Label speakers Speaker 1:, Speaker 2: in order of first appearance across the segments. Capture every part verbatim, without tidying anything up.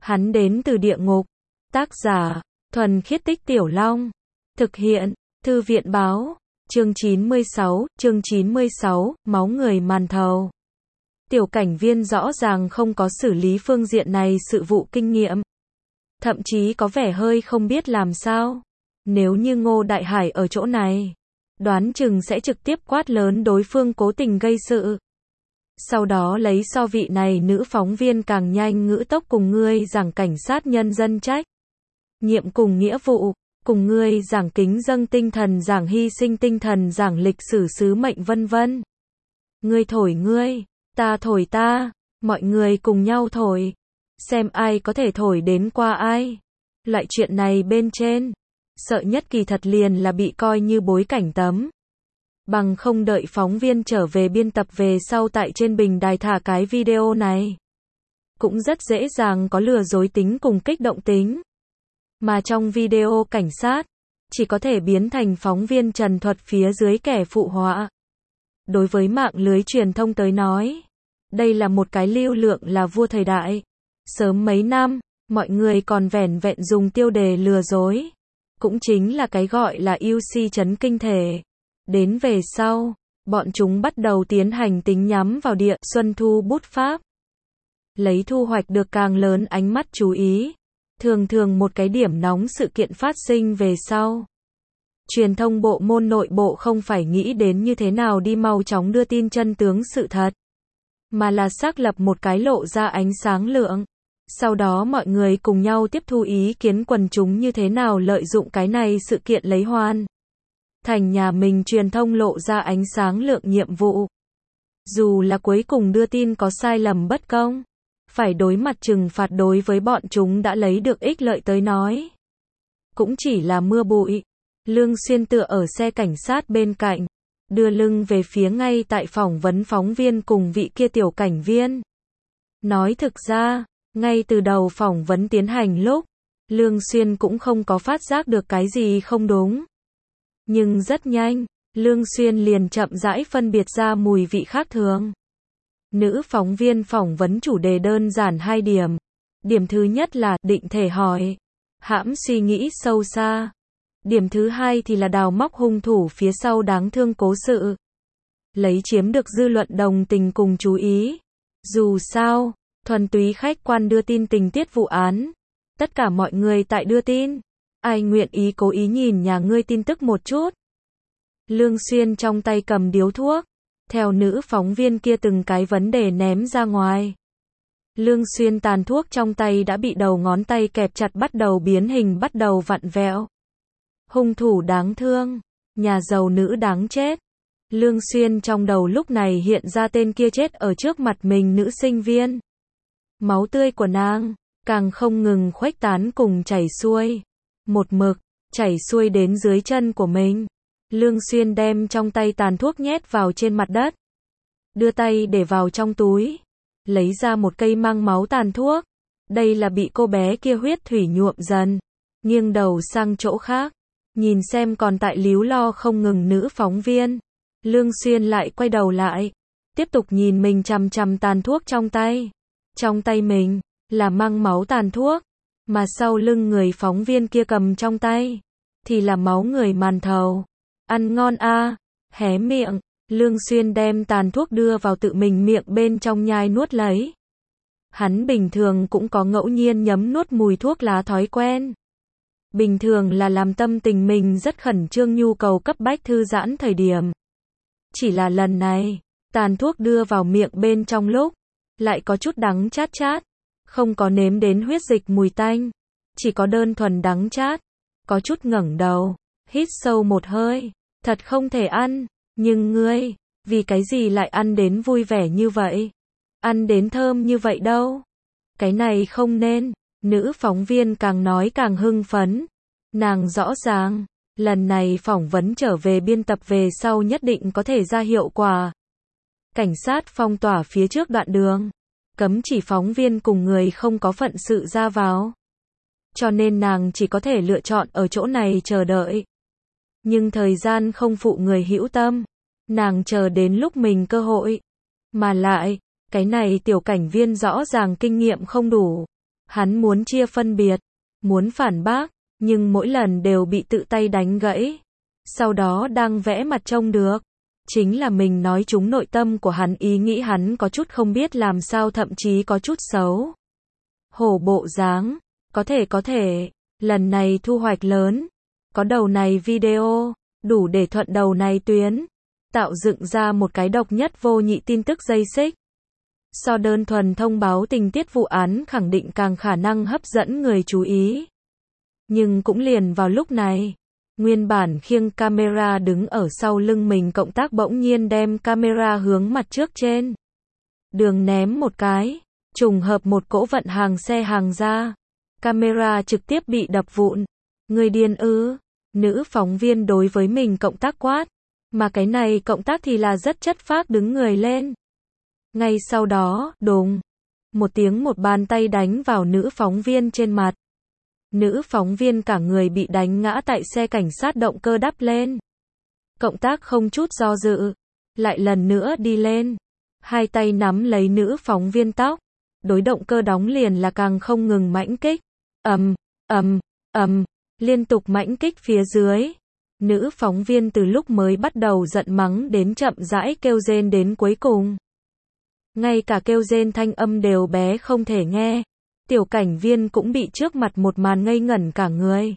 Speaker 1: Hắn đến từ địa ngục. Tác giả, Thuần Khiết Tích Tiểu Long. Thực hiện, Thư viện báo. Chương chín mươi sáu, chương chín mươi sáu, máu người màn thầu. Tiểu cảnh viên rõ ràng không có xử lý phương diện này sự vụ kinh nghiệm. Thậm chí có vẻ hơi không biết làm sao. Nếu như Ngô Đại Hải ở chỗ này, đoán chừng sẽ trực tiếp quát lớn đối phương cố tình gây sự. Sau đó lấy so vị này nữ phóng viên càng nhanh ngữ tốc cùng ngươi giảng cảnh sát nhân dân trách nhiệm cùng nghĩa vụ, cùng ngươi giảng kính dâng tinh thần, giảng hy sinh tinh thần, giảng lịch sử sứ mệnh vân vân. Ngươi thổi ngươi, ta thổi ta, mọi người cùng nhau thổi, xem ai có thể thổi đến qua ai. Loại chuyện này bên trên, sợ nhất kỳ thật liền là bị coi như bối cảnh tấm. Bằng không đợi phóng viên trở về biên tập về sau tại trên bình đài thả cái video này. Cũng rất dễ dàng có lừa dối tính cùng kích động tính. Mà trong video cảnh sát, chỉ có thể biến thành phóng viên trần thuật phía dưới kẻ phụ họa. Đối với mạng lưới truyền thông tới nói, đây là một cái lưu lượng là vua thời đại. Sớm mấy năm, mọi người còn vẻn vẹn dùng tiêu đề lừa dối. Cũng chính là cái gọi là u xê chấn kinh thể. Đến về sau, bọn chúng bắt đầu tiến hành tính nhắm vào địa xuân thu bút pháp. Lấy thu hoạch được càng lớn ánh mắt chú ý. Thường thường một cái điểm nóng sự kiện phát sinh về sau. Truyền thông bộ môn nội bộ không phải nghĩ đến như thế nào đi mau chóng đưa tin chân tướng sự thật, mà là xác lập một cái lộ ra ánh sáng lượng. Sau đó mọi người cùng nhau tiếp thu ý kiến quần chúng như thế nào lợi dụng cái này sự kiện lấy hoàn thành nhà mình truyền thông lộ ra ánh sáng lượng nhiệm vụ. Dù là cuối cùng đưa tin có sai lầm bất công, phải đối mặt trừng phạt đối với bọn chúng đã lấy được ích lợi tới nói. Cũng chỉ là mưa bụi. Lương Xuyên tựa ở xe cảnh sát bên cạnh, đưa lưng về phía ngay tại phỏng vấn phóng viên cùng vị kia tiểu cảnh viên. Nói thực ra, ngay từ đầu phỏng vấn tiến hành lúc, Lương Xuyên cũng không có phát giác được cái gì không đúng. Nhưng rất nhanh, Lương Xuyên liền chậm rãi phân biệt ra mùi vị khác thường. Nữ phóng viên phỏng vấn chủ đề đơn giản hai điểm. Điểm thứ nhất là định thể hỏi, hãm suy nghĩ sâu xa. Điểm thứ hai thì là đào móc hung thủ phía sau đáng thương cố sự. Lấy chiếm được dư luận đồng tình cùng chú ý. Dù sao, thuần túy khách quan đưa tin tình tiết vụ án. Tất cả mọi người tại đưa tin. Ai nguyện ý cố ý nhìn nhà ngươi tin tức một chút. Lương Xuyên trong tay cầm điếu thuốc. Theo nữ phóng viên kia từng cái vấn đề ném ra ngoài. Lương Xuyên tàn thuốc trong tay đã bị đầu ngón tay kẹp chặt bắt đầu biến hình bắt đầu vặn vẹo. Hung thủ đáng thương. Nhà giàu nữ đáng chết. Lương Xuyên trong đầu lúc này hiện ra tên kia chết ở trước mặt mình nữ sinh viên. Máu tươi của nàng, càng không ngừng khuếch tán cùng chảy xuôi. Một mực, chảy xuôi đến dưới chân của mình. Lương Xuyên đem trong tay tàn thuốc nhét vào trên mặt đất. Đưa tay để vào trong túi. Lấy ra một cây mang máu tàn thuốc. Đây là bị cô bé kia huyết thủy nhuộm dần. Nghiêng đầu sang chỗ khác. Nhìn xem còn tại líu lo không ngừng nữ phóng viên. Lương Xuyên lại quay đầu lại. Tiếp tục nhìn mình chằm chằm tàn thuốc trong tay. Trong tay mình, là mang máu tàn thuốc. Mà sau lưng người phóng viên kia cầm trong tay, thì là máu người màn thầu. Ăn ngon a à, hé miệng. Lương Xuyên đem tàn thuốc đưa vào tự mình miệng bên trong nhai nuốt lấy. Hắn bình thường cũng có ngẫu nhiên nhấm nuốt mùi thuốc lá thói quen. Bình thường là làm tâm tình mình rất khẩn trương nhu cầu cấp bách thư giãn thời điểm. Chỉ là lần này, tàn thuốc đưa vào miệng bên trong lúc, lại có chút đắng chát chát. Không có nếm đến huyết dịch mùi tanh. Chỉ có đơn thuần đắng chát. Có chút ngẩng đầu, hít sâu một hơi. Thật không thể ăn. Nhưng ngươi, vì cái gì lại ăn đến vui vẻ như vậy? Ăn đến thơm như vậy đâu? Cái này không nên. Nữ phóng viên càng nói càng hưng phấn. Nàng rõ ràng, lần này phỏng vấn trở về biên tập về sau nhất định có thể ra hiệu quả. Cảnh sát phong tỏa phía trước đoạn đường. Cấm chỉ phóng viên cùng người không có phận sự ra vào. Cho nên nàng chỉ có thể lựa chọn ở chỗ này chờ đợi. Nhưng thời gian không phụ người hữu tâm. Nàng chờ đến lúc mình cơ hội. Mà lại, cái này tiểu cảnh viên rõ ràng kinh nghiệm không đủ. Hắn muốn chia phân biệt, muốn phản bác, nhưng mỗi lần đều bị tự tay đánh gãy. Sau đó đang vẽ mặt trông được. Chính là mình nói trúng nội tâm của hắn, ý nghĩ hắn có chút không biết làm sao, thậm chí có chút xấu hổ bộ dáng. Có thể có thể, lần này thu hoạch lớn. Có đầu này video, đủ để thuận đầu này tuyến. Tạo dựng ra một cái độc nhất vô nhị tin tức dây xích. So đơn thuần thông báo tình tiết vụ án khẳng định càng khả năng hấp dẫn người chú ý. Nhưng cũng liền vào lúc này, nguyên bản khiêng camera đứng ở sau lưng mình cộng tác bỗng nhiên đem camera hướng mặt trước trên đường ném một cái, trùng hợp một cỗ vận hàng xe hàng ra. Camera trực tiếp bị đập vụn. Người điên ư? Nữ phóng viên đối với mình cộng tác quát. Mà cái này cộng tác thì là rất chất phác đứng người lên. Ngay sau đó, đùng, một tiếng một bàn tay đánh vào nữ phóng viên trên mặt. Nữ phóng viên cả người bị đánh ngã tại xe cảnh sát, động cơ đắp lên. Cộng tác không chút do dự, lại lần nữa đi lên. Hai tay nắm lấy nữ phóng viên tóc. Đối động cơ đóng liền là càng không ngừng mãnh kích. Ầm, ầm, ầm, liên tục mãnh kích phía dưới. Nữ phóng viên từ lúc mới bắt đầu giận mắng đến chậm rãi kêu rên đến cuối cùng. Ngay cả kêu rên thanh âm đều bé không thể nghe. Tiểu cảnh viên cũng bị trước mặt một màn ngây ngẩn cả người.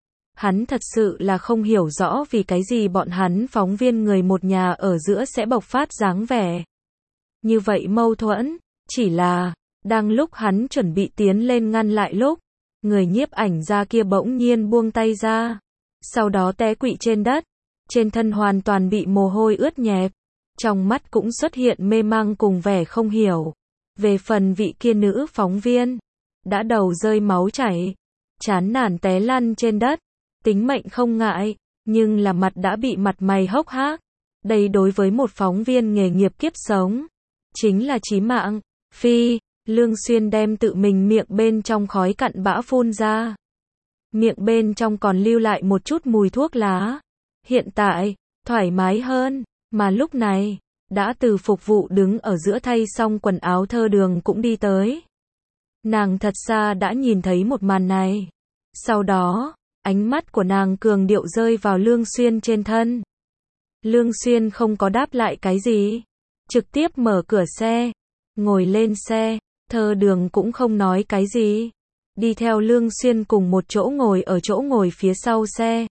Speaker 1: Hắn thật sự là không hiểu rõ vì cái gì bọn hắn phóng viên người một nhà ở giữa sẽ bộc phát dáng vẻ như vậy mâu thuẫn. Chỉ là, đang lúc hắn chuẩn bị tiến lên ngăn lại lúc, người nhiếp ảnh ra kia bỗng nhiên buông tay ra. Sau đó té quỵ trên đất, trên thân hoàn toàn bị mồ hôi ướt nhẹp. Trong mắt cũng xuất hiện mê mang cùng vẻ không hiểu. Về phần vị kia nữ phóng viên, đã đầu rơi máu chảy, chán nản té lăn trên đất, tính mệnh không ngại, nhưng là mặt đã bị mặt mày hốc hác. Đây đối với một phóng viên nghề nghiệp kiếp sống, chính là chí mạng. Phi, Lương Xuyên đem tự mình miệng bên trong khói cặn bã phun ra. Miệng bên trong còn lưu lại một chút mùi thuốc lá. Hiện tại, thoải mái hơn, mà lúc này, đã từ phục vụ đứng ở giữa thay xong quần áo Thơ Đường cũng đi tới. Nàng thật xa đã nhìn thấy một màn này. Sau đó, ánh mắt của nàng cường điệu rơi vào Lương Xuyên trên thân. Lương Xuyên không có đáp lại cái gì, trực tiếp mở cửa xe, ngồi lên xe. Thơ Đường cũng không nói cái gì, đi theo Lương Xuyên cùng một chỗ ngồi ở chỗ ngồi phía sau xe.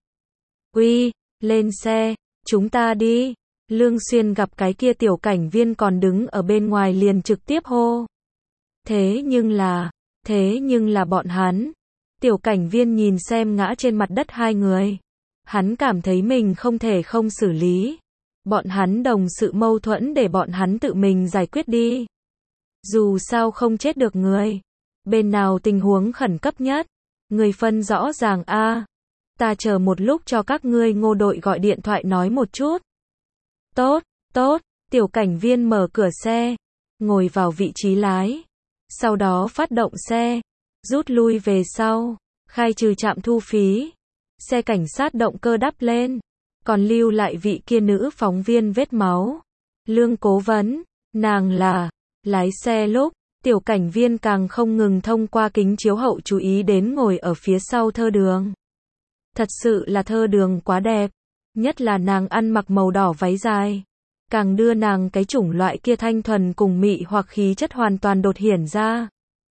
Speaker 1: Uy, lên xe, chúng ta đi. Lương Xuyên gặp cái kia tiểu cảnh viên còn đứng ở bên ngoài liền trực tiếp hô. Thế nhưng là, thế nhưng là bọn hắn. Tiểu cảnh viên nhìn xem ngã trên mặt đất hai người. Hắn cảm thấy mình không thể không xử lý. Bọn hắn đồng sự mâu thuẫn để bọn hắn tự mình giải quyết đi. Dù sao không chết được người. Bên nào tình huống khẩn cấp nhất? Người phân rõ ràng a. À, ta chờ một lúc cho các ngươi Ngô đội gọi điện thoại nói một chút. Tốt, tốt. Tiểu cảnh viên mở cửa xe, ngồi vào vị trí lái. Sau đó phát động xe, rút lui về sau, khai trừ trạm thu phí. Xe cảnh sát động cơ đắp lên, còn lưu lại vị kia nữ phóng viên vết máu. Lương cố vấn, nàng là lái xe lúc, tiểu cảnh viên càng không ngừng thông qua kính chiếu hậu chú ý đến ngồi ở phía sau Thơ Đường. Thật sự là Thơ Đường quá đẹp, nhất là nàng ăn mặc màu đỏ váy dài, càng đưa nàng cái chủng loại kia thanh thuần cùng mị hoặc khí chất hoàn toàn đột hiển ra.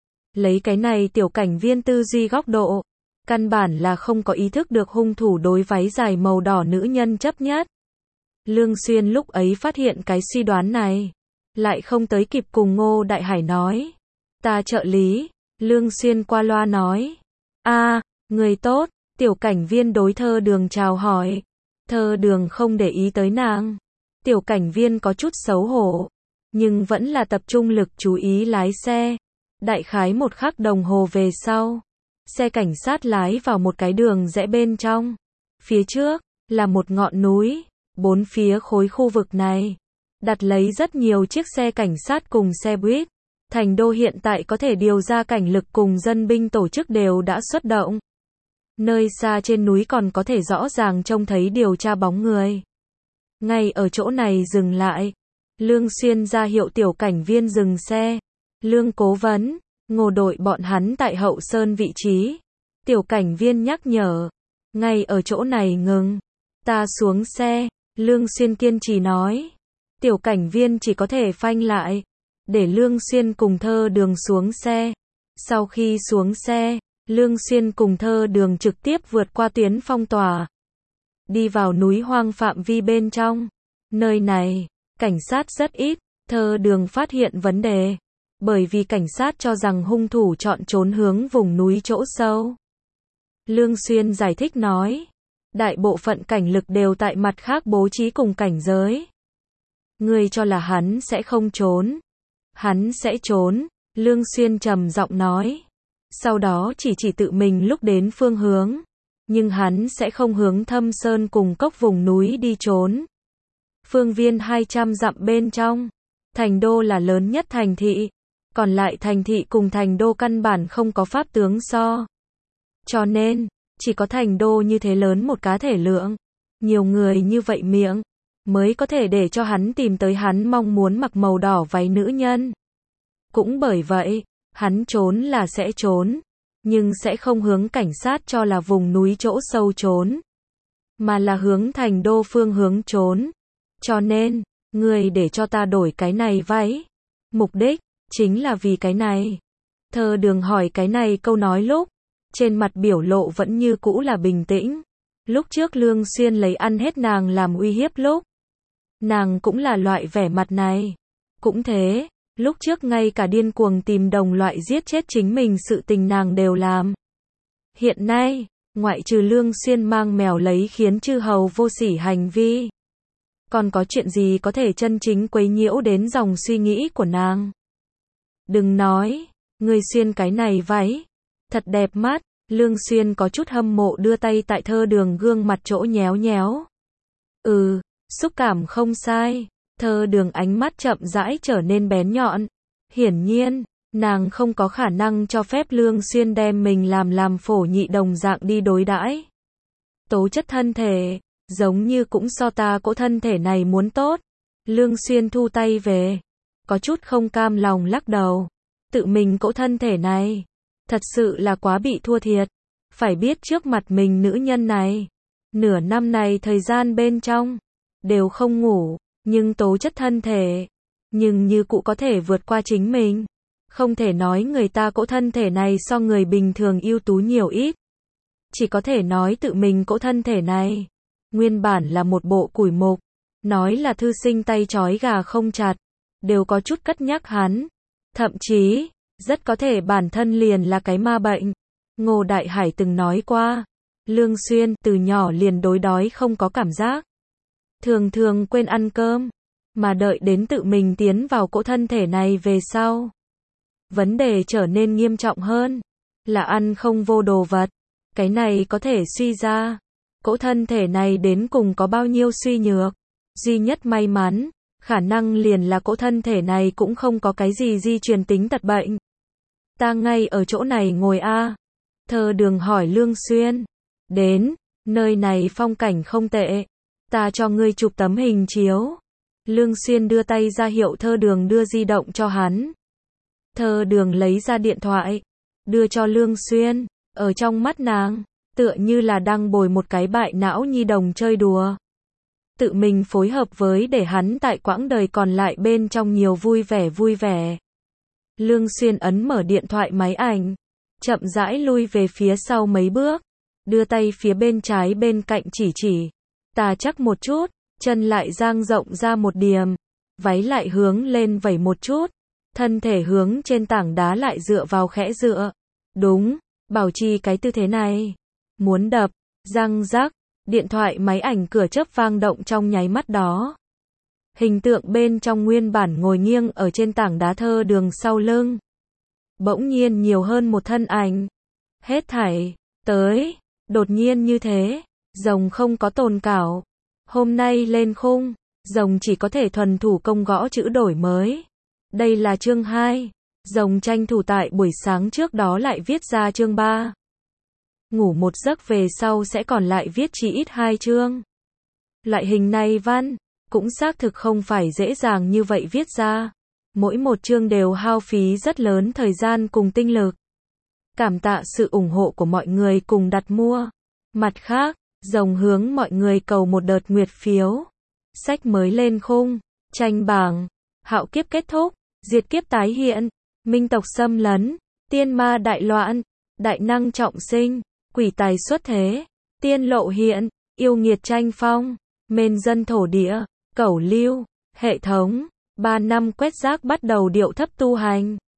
Speaker 1: Lấy cái này tiểu cảnh viên tư duy góc độ, căn bản là không có ý thức được hung thủ đối váy dài màu đỏ nữ nhân chấp nhất. Lương Xuyên lúc ấy phát hiện cái suy đoán này, lại không tới kịp cùng Ngô Đại Hải nói. Ta trợ lý, Lương Xuyên qua loa nói. A, à, người tốt, tiểu cảnh viên đối Thơ Đường chào hỏi. Thơ Đường không để ý tới nàng. Tiểu cảnh viên có chút xấu hổ, nhưng vẫn là tập trung lực chú ý lái xe. Đại khái một khắc đồng hồ về sau, xe cảnh sát lái vào một cái đường rẽ bên trong. Phía trước là một ngọn núi, bốn phía khối khu vực này đặt lấy rất nhiều chiếc xe cảnh sát cùng xe buýt. Thành đô hiện tại có thể điều ra cảnh lực cùng dân binh tổ chức đều đã xuất động. Nơi xa trên núi còn có thể rõ ràng trông thấy điều tra bóng người. Ngay ở chỗ này dừng lại, Lương Xuyên ra hiệu tiểu cảnh viên dừng xe. Lương cố vấn, Ngô đội bọn hắn tại hậu sơn vị trí. Tiểu cảnh viên nhắc nhở. Ngay ở chỗ này ngừng. Ta xuống xe. Lương Xuyên kiên trì nói. Tiểu cảnh viên chỉ có thể phanh lại. Để Lương Xuyên cùng Thơ Đường xuống xe. Sau khi xuống xe, Lương Xuyên cùng Thơ Đường trực tiếp vượt qua tuyến phong tỏa. Đi vào núi hoang phạm vi bên trong. Nơi này, cảnh sát rất ít. Thơ Đường phát hiện vấn đề. Bởi vì cảnh sát cho rằng hung thủ chọn trốn hướng vùng núi chỗ sâu. Lương Xuyên giải thích nói. Đại bộ phận cảnh lực đều tại mặt khác bố trí cùng cảnh giới. Ngươi cho là hắn sẽ không trốn. Hắn sẽ trốn, Lương Xuyên trầm giọng nói. Sau đó chỉ chỉ tự mình lúc đến phương hướng. Nhưng hắn sẽ không hướng Thâm Sơn cùng cốc vùng núi đi trốn. Phương viên hai trăm dặm bên trong. Thành đô là lớn nhất thành thị. Còn lại thành thị cùng thành đô căn bản không có pháp tướng so. Cho nên, chỉ có thành đô như thế lớn một cá thể lượng. Nhiều người như vậy miệng. Mới có thể để cho hắn tìm tới hắn mong muốn mặc màu đỏ váy nữ nhân. Cũng bởi vậy, hắn trốn là sẽ trốn. Nhưng sẽ không hướng cảnh sát cho là vùng núi chỗ sâu trốn. Mà là hướng thành đô phương hướng trốn. Cho nên, người để cho ta đổi cái này váy. Mục đích, chính là vì cái này. Thơ Đường hỏi cái này câu nói lúc. Trên mặt biểu lộ vẫn như cũ là bình tĩnh. Lúc trước Lương Xuyên lấy ăn hết nàng làm uy hiếp lúc. Nàng cũng là loại vẻ mặt này. Cũng thế, lúc trước ngay cả điên cuồng tìm đồng loại giết chết chính mình sự tình nàng đều làm. Hiện nay, ngoại trừ Lương Xuyên mang mèo lấy khiến chư hầu vô sỉ hành vi. Còn có chuyện gì có thể chân chính quấy nhiễu đến dòng suy nghĩ của nàng? Đừng nói, người xuyên cái này váy. Thật đẹp mắt, Lương Xuyên có chút hâm mộ đưa tay tại Thơ Đường gương mặt chỗ nhéo nhéo. Ừ. Xúc cảm không sai, Thơ Đường ánh mắt chậm rãi trở nên bén nhọn. Hiển nhiên, nàng không có khả năng cho phép Lương Xuyên đem mình làm làm phổ nhị đồng dạng đi đối đãi. Tố chất thân thể, giống như cũng so ta cỗ thân thể này muốn tốt. Lương Xuyên thu tay về, có chút không cam lòng lắc đầu. Tự mình cỗ thân thể này, thật sự là quá bị thua thiệt. Phải biết trước mặt mình nữ nhân này, nửa năm này thời gian bên trong. Đều không ngủ, nhưng tố chất thân thể, nhưng như cụ có thể vượt qua chính mình. Không thể nói người ta cỗ thân thể này so người bình thường ưu tú nhiều ít. Chỉ có thể nói tự mình cỗ thân thể này, nguyên bản là một bộ củi mục, nói là thư sinh tay trói gà không chặt, đều có chút cất nhắc hắn. Thậm chí, rất có thể bản thân liền là cái ma bệnh. Ngô Đại Hải từng nói qua, Lương Xuyên từ nhỏ liền đối đói không có cảm giác. Thường thường quên ăn cơm, mà đợi đến tự mình tiến vào cỗ thân thể này về sau. Vấn đề trở nên nghiêm trọng hơn, là ăn không vô đồ vật. Cái này có thể suy ra, cỗ thân thể này đến cùng có bao nhiêu suy nhược. Duy nhất may mắn, khả năng liền là cỗ thân thể này cũng không có cái gì di truyền tính tật bệnh. Ta ngay ở chỗ này ngồi a. Thơ Đường hỏi Lương Xuyên. Đến, nơi này phong cảnh không tệ. Ta cho ngươi chụp tấm hình chiếu. Lương Xuyên đưa tay ra hiệu Thơ Đường đưa di động cho hắn. Thơ Đường lấy ra điện thoại, đưa cho Lương Xuyên. Ở trong mắt nàng, tựa như là đang bồi một cái bại não nhi đồng chơi đùa. Tự mình phối hợp với để hắn tại quãng đời còn lại bên trong nhiều vui vẻ vui vẻ. Lương Xuyên ấn mở điện thoại máy ảnh, chậm rãi lui về phía sau mấy bước, đưa tay phía bên trái bên cạnh chỉ chỉ. Ta chắc một chút, chân lại dang rộng ra một điểm, váy lại hướng lên vẩy một chút, thân thể hướng trên tảng đá lại dựa vào khẽ dựa. Đúng, bảo trì cái tư thế này. Muốn đập, răng rắc, điện thoại máy ảnh cửa chớp vang động trong nháy mắt đó. Hình tượng bên trong nguyên bản ngồi nghiêng ở trên tảng đá Thơ Đường sau lưng. Bỗng nhiên nhiều hơn một thân ảnh. Hết thảy, tới, đột nhiên như thế, rồng không có tồn cảo. Hôm nay lên khung, rồng chỉ có thể thuần thủ công gõ chữ đổi mới. Đây là chương hai, rồng tranh thủ tại buổi sáng trước đó lại viết ra chương ba. Ngủ một giấc về sau sẽ còn lại viết chỉ ít hai chương. Loại hình này văn, cũng xác thực không phải dễ dàng như vậy viết ra. mỗi một chương đều hao phí rất lớn thời gian cùng tinh lực. Cảm tạ sự ủng hộ của mọi người cùng đặt mua. Mặt khác, rồng hướng mọi người cầu một đợt nguyệt phiếu. Sách mới lên khung, tranh bảng, hạo kiếp kết thúc, diệt kiếp tái hiện, minh tộc xâm lấn, tiên ma đại loạn, đại năng trọng sinh, quỷ tài xuất thế, tiên lộ hiện, yêu nghiệt tranh phong, mên dân thổ địa, cẩu lưu, hệ thống, ba năm quét rác bắt đầu điệu thấp tu hành.